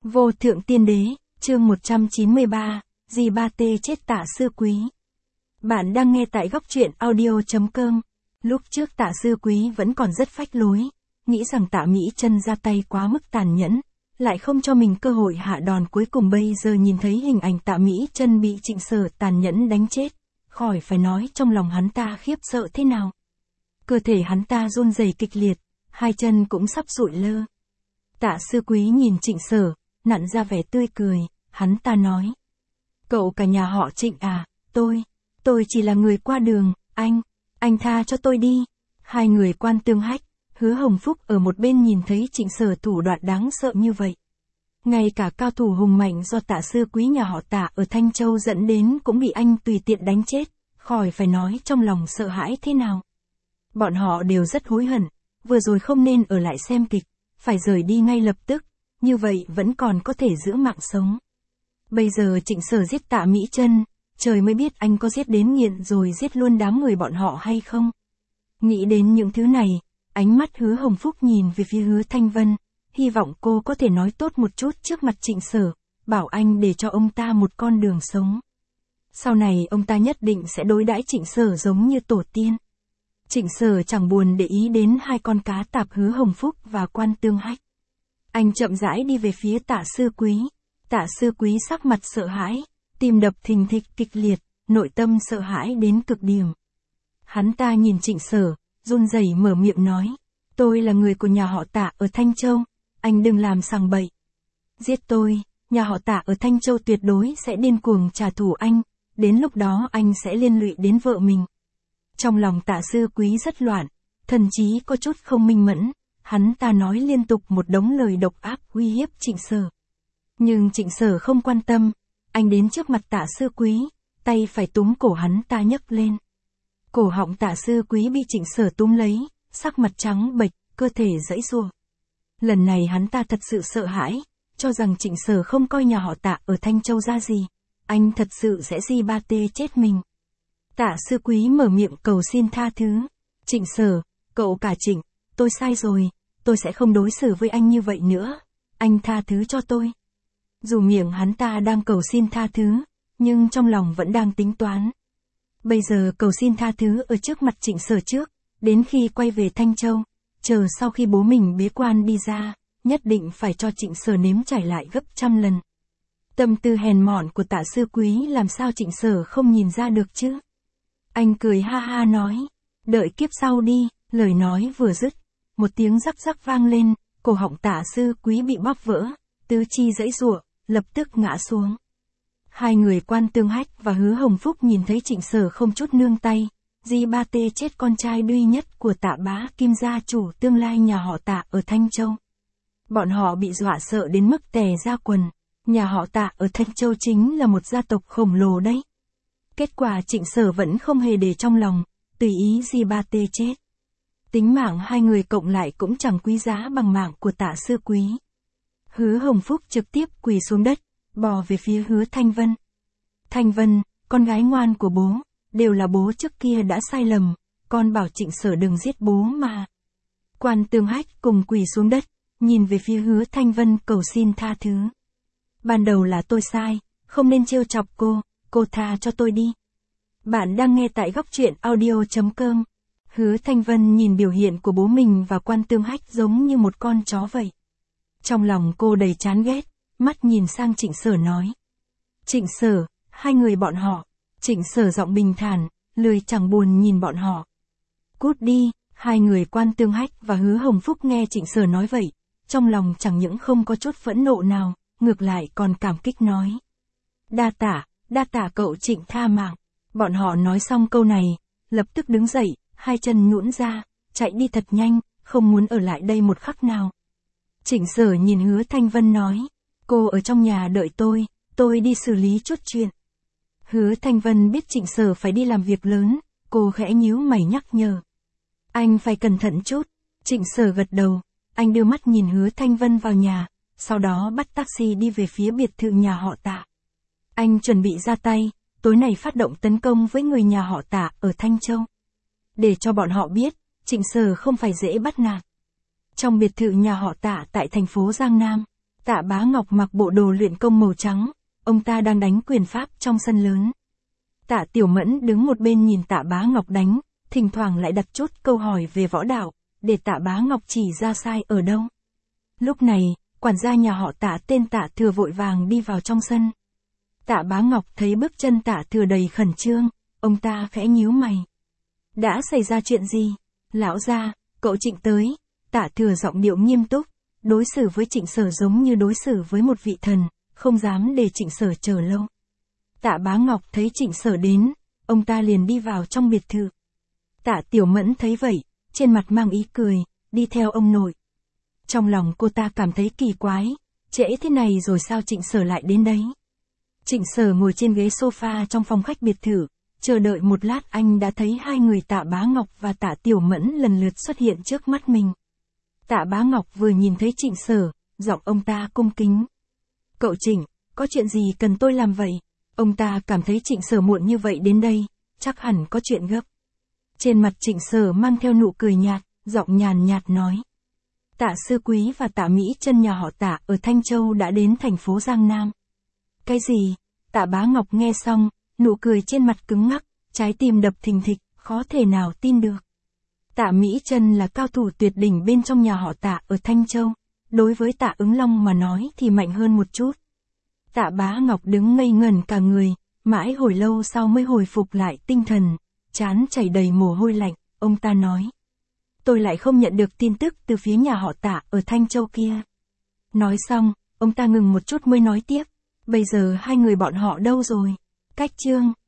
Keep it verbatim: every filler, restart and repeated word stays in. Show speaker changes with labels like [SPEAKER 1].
[SPEAKER 1] Vô thượng tiên đế, chương một trăm chín mươi ba, dì ba tê chết Tạ Sư Quý. Bạn đang nghe tại góc truyện audio chấm com. Lúc trước Tạ Sư Quý vẫn còn rất phách lối, nghĩ rằng Tạ Mỹ Chân ra tay quá mức tàn nhẫn, lại không cho mình cơ hội hạ đòn, cuối cùng bây giờ nhìn thấy hình ảnh Tạ Mỹ Chân bị Trịnh Sở tàn nhẫn đánh chết, khỏi phải nói trong lòng hắn ta khiếp sợ thế nào. Cơ thể hắn ta run rẩy kịch liệt, hai chân cũng sắp sụi lơ. Tạ Sư Quý nhìn Trịnh Sở, nặn ra vẻ tươi cười, hắn ta nói. Cậu cả nhà họ Trịnh à, tôi, tôi chỉ là người qua đường, anh, anh tha cho tôi đi. Hai người Quan Tương Hách, Hứa Hồng Phúc ở một bên nhìn thấy Trịnh Sở thủ đoạn đáng sợ như vậy. Ngay cả cao thủ hùng mạnh do Tạ Sư Quý nhà họ Tạ ở Thanh Châu dẫn đến cũng bị anh tùy tiện đánh chết, khỏi phải nói trong lòng sợ hãi thế nào. Bọn họ đều rất hối hận, vừa rồi không nên ở lại xem kịch, phải rời đi ngay lập tức, như vậy vẫn còn có thể giữ mạng sống. Bây giờ Trịnh Sở giết Tạ Mỹ Chân, trời mới biết anh có giết đến nghiện rồi giết luôn đám người bọn họ hay không. Nghĩ đến những thứ này, ánh mắt Hứa Hồng Phúc nhìn về phía Hứa Thanh Vân, hy vọng cô có thể nói tốt một chút trước mặt Trịnh Sở, bảo anh để cho ông ta một con đường sống. Sau này ông ta nhất định sẽ đối đãi Trịnh Sở giống như tổ tiên. Trịnh Sở chẳng buồn để ý đến hai con cá tạp Hứa Hồng Phúc và Quan Tương Hách. Anh chậm rãi đi về phía Tạ Sư Quý. Tạ Sư Quý sắc mặt sợ hãi, tim đập thình thịch kịch liệt, nội tâm sợ hãi đến cực điểm. Hắn ta nhìn Trịnh Sở, run rẩy mở miệng nói, tôi là người của nhà họ Tạ ở Thanh Châu, anh đừng làm sằng bậy. Giết tôi, nhà họ Tạ ở Thanh Châu tuyệt đối sẽ điên cuồng trả thù anh, đến lúc đó anh sẽ liên lụy đến vợ mình. Trong lòng Tạ Sư Quý rất loạn, thần trí có chút không minh mẫn, hắn ta nói liên tục một đống lời độc ác uy hiếp Trịnh Sở. Nhưng Trịnh Sở không quan tâm, anh đến trước mặt Tạ Sư Quý, tay phải túm cổ hắn ta nhấc lên. Cổ họng Tạ Sư Quý bị Trịnh Sở túm lấy, sắc mặt trắng bệch, cơ thể giãy giụa. Lần này hắn ta thật sự sợ hãi, cho rằng Trịnh Sở không coi nhà họ Tạ ở Thanh Châu ra gì, anh thật sự sẽ di ba tê chết mình. Tạ Sư Quý mở miệng cầu xin tha thứ. Trịnh Sở, cậu cả Trịnh, tôi sai rồi, tôi sẽ không đối xử với anh như vậy nữa, anh tha thứ cho tôi. Dù miệng hắn ta đang cầu xin tha thứ, nhưng trong lòng vẫn đang tính toán. Bây giờ cầu xin tha thứ ở trước mặt Trịnh Sở trước, đến khi quay về Thanh Châu, chờ sau khi bố mình bế quan đi ra, nhất định phải cho Trịnh Sở nếm trải lại gấp trăm lần. Tâm tư hèn mọn của Tạ Sư Quý làm sao Trịnh Sở không nhìn ra được chứ? Anh cười ha ha nói, đợi kiếp sau đi, lời nói vừa dứt, một tiếng rắc rắc vang lên, cổ họng Tạ Sư Quý bị bóp vỡ, tứ chi giãy giụa, lập tức ngã xuống. Hai người Quan Tương Hách và Hứa Hồng Phúc nhìn thấy Trịnh Sở không chút nương tay, di ba tê chết con trai duy nhất của Tạ Bá Kim gia chủ tương lai nhà họ Tạ ở Thanh Châu. Bọn họ bị dọa sợ đến mức tè ra quần, nhà họ Tạ ở Thanh Châu chính là một gia tộc khổng lồ đấy. Kết quả Trịnh Sở vẫn không hề để trong lòng, tùy ý di ba tê chết. Tính mạng hai người cộng lại cũng chẳng quý giá bằng mạng của Tạ Sư Quý. Hứa Hồng Phúc trực tiếp quỳ xuống đất, bò về phía Hứa Thanh Vân. Thanh Vân, con gái ngoan của bố, đều là bố trước kia đã sai lầm, con bảo Trịnh Sở đừng giết bố mà. Quan Tương Hách cùng quỳ xuống đất, nhìn về phía Hứa Thanh Vân cầu xin tha thứ. Ban đầu là tôi sai, không nên trêu chọc cô, cô tha cho tôi đi. Bạn đang nghe tại góc truyện audio chấm com. Hứa Thanh Vân nhìn biểu hiện của bố mình và Quan Tương Hách giống như một con chó vậy. Trong lòng cô đầy chán ghét, mắt nhìn sang Trịnh Sở nói. Trịnh Sở, hai người bọn họ. Trịnh Sở giọng bình thản, lười chẳng buồn nhìn bọn họ. Cút đi, hai người Quan Tương Hách và Hứa Hồng Phúc nghe Trịnh Sở nói vậy, trong lòng chẳng những không có chút phẫn nộ nào, ngược lại còn cảm kích nói. Đa tả, đa tả cậu Trịnh tha mạng. Bọn họ nói xong câu này, lập tức đứng dậy, hai chân nhũn ra, chạy đi thật nhanh, không muốn ở lại đây một khắc nào. Trịnh Sở nhìn Hứa Thanh Vân nói, cô ở trong nhà đợi tôi, tôi đi xử lý chút chuyện. Hứa Thanh Vân biết Trịnh Sở phải đi làm việc lớn, cô khẽ nhíu mày nhắc nhở. Anh phải cẩn thận chút. Trịnh Sở gật đầu, anh đưa mắt nhìn Hứa Thanh Vân vào nhà, sau đó bắt taxi đi về phía biệt thự nhà họ Tạ. Anh chuẩn bị ra tay, tối nay phát động tấn công với người nhà họ Tạ ở Thanh Châu. Để cho bọn họ biết, Trịnh Sở không phải dễ bắt nạt. Trong biệt thự nhà họ Tạ tại thành phố Giang Nam, Tạ Bá Ngọc mặc bộ đồ luyện công màu trắng, ông ta đang đánh quyền pháp trong sân lớn. Tạ Tiểu Mẫn đứng một bên nhìn Tạ Bá Ngọc đánh, thỉnh thoảng lại đặt chút câu hỏi về võ đạo, để Tạ Bá Ngọc chỉ ra sai ở đâu. Lúc này, quản gia nhà họ Tạ tên Tạ Thừa vội vàng đi vào trong sân. Tạ Bá Ngọc thấy bước chân Tạ Thừa đầy khẩn trương, ông ta khẽ nhíu mày. Đã xảy ra chuyện gì? Lão gia, cậu Trịnh tới. Tạ Thừa giọng điệu nghiêm túc, đối xử với Trịnh Sở giống như đối xử với một vị thần, không dám để Trịnh Sở chờ lâu. Tạ Bá Ngọc thấy Trịnh Sở đến, ông ta liền đi vào trong biệt thự. Tạ Tiểu Mẫn thấy vậy, trên mặt mang ý cười, đi theo ông nội. Trong lòng cô ta cảm thấy kỳ quái, trễ thế này rồi sao Trịnh Sở lại đến đấy? Trịnh Sở ngồi trên ghế sofa trong phòng khách biệt thự, chờ đợi một lát anh đã thấy hai người Tạ Bá Ngọc và Tạ Tiểu Mẫn lần lượt xuất hiện trước mắt mình. Tạ Bá Ngọc vừa nhìn thấy Trịnh Sở, giọng ông ta cung kính. Cậu Trịnh, có chuyện gì cần tôi làm vậy? Ông ta cảm thấy Trịnh Sở muộn như vậy đến đây, chắc hẳn có chuyện gấp. Trên mặt Trịnh Sở mang theo nụ cười nhạt, giọng nhàn nhạt nói. Tạ Sư Quý và Tạ Mỹ Chân nhà họ Tạ ở Thanh Châu đã đến thành phố Giang Nam. Cái gì? Tạ Bá Ngọc nghe xong, nụ cười trên mặt cứng ngắc, trái tim đập thình thịch, khó thể nào tin được. Tạ Mỹ Chân là cao thủ tuyệt đỉnh bên trong nhà họ Tạ ở Thanh Châu, đối với Tạ Ứng Long mà nói thì mạnh hơn một chút. Tạ Bá Ngọc đứng ngây ngẩn cả người, mãi hồi lâu sau mới hồi phục lại tinh thần, trán chảy đầy mồ hôi lạnh, ông ta nói. Tôi lại không nhận được tin tức từ phía nhà họ Tạ ở Thanh Châu kia. Nói xong, ông ta ngừng một chút mới nói tiếp, bây giờ hai người bọn họ đâu rồi? Cách chương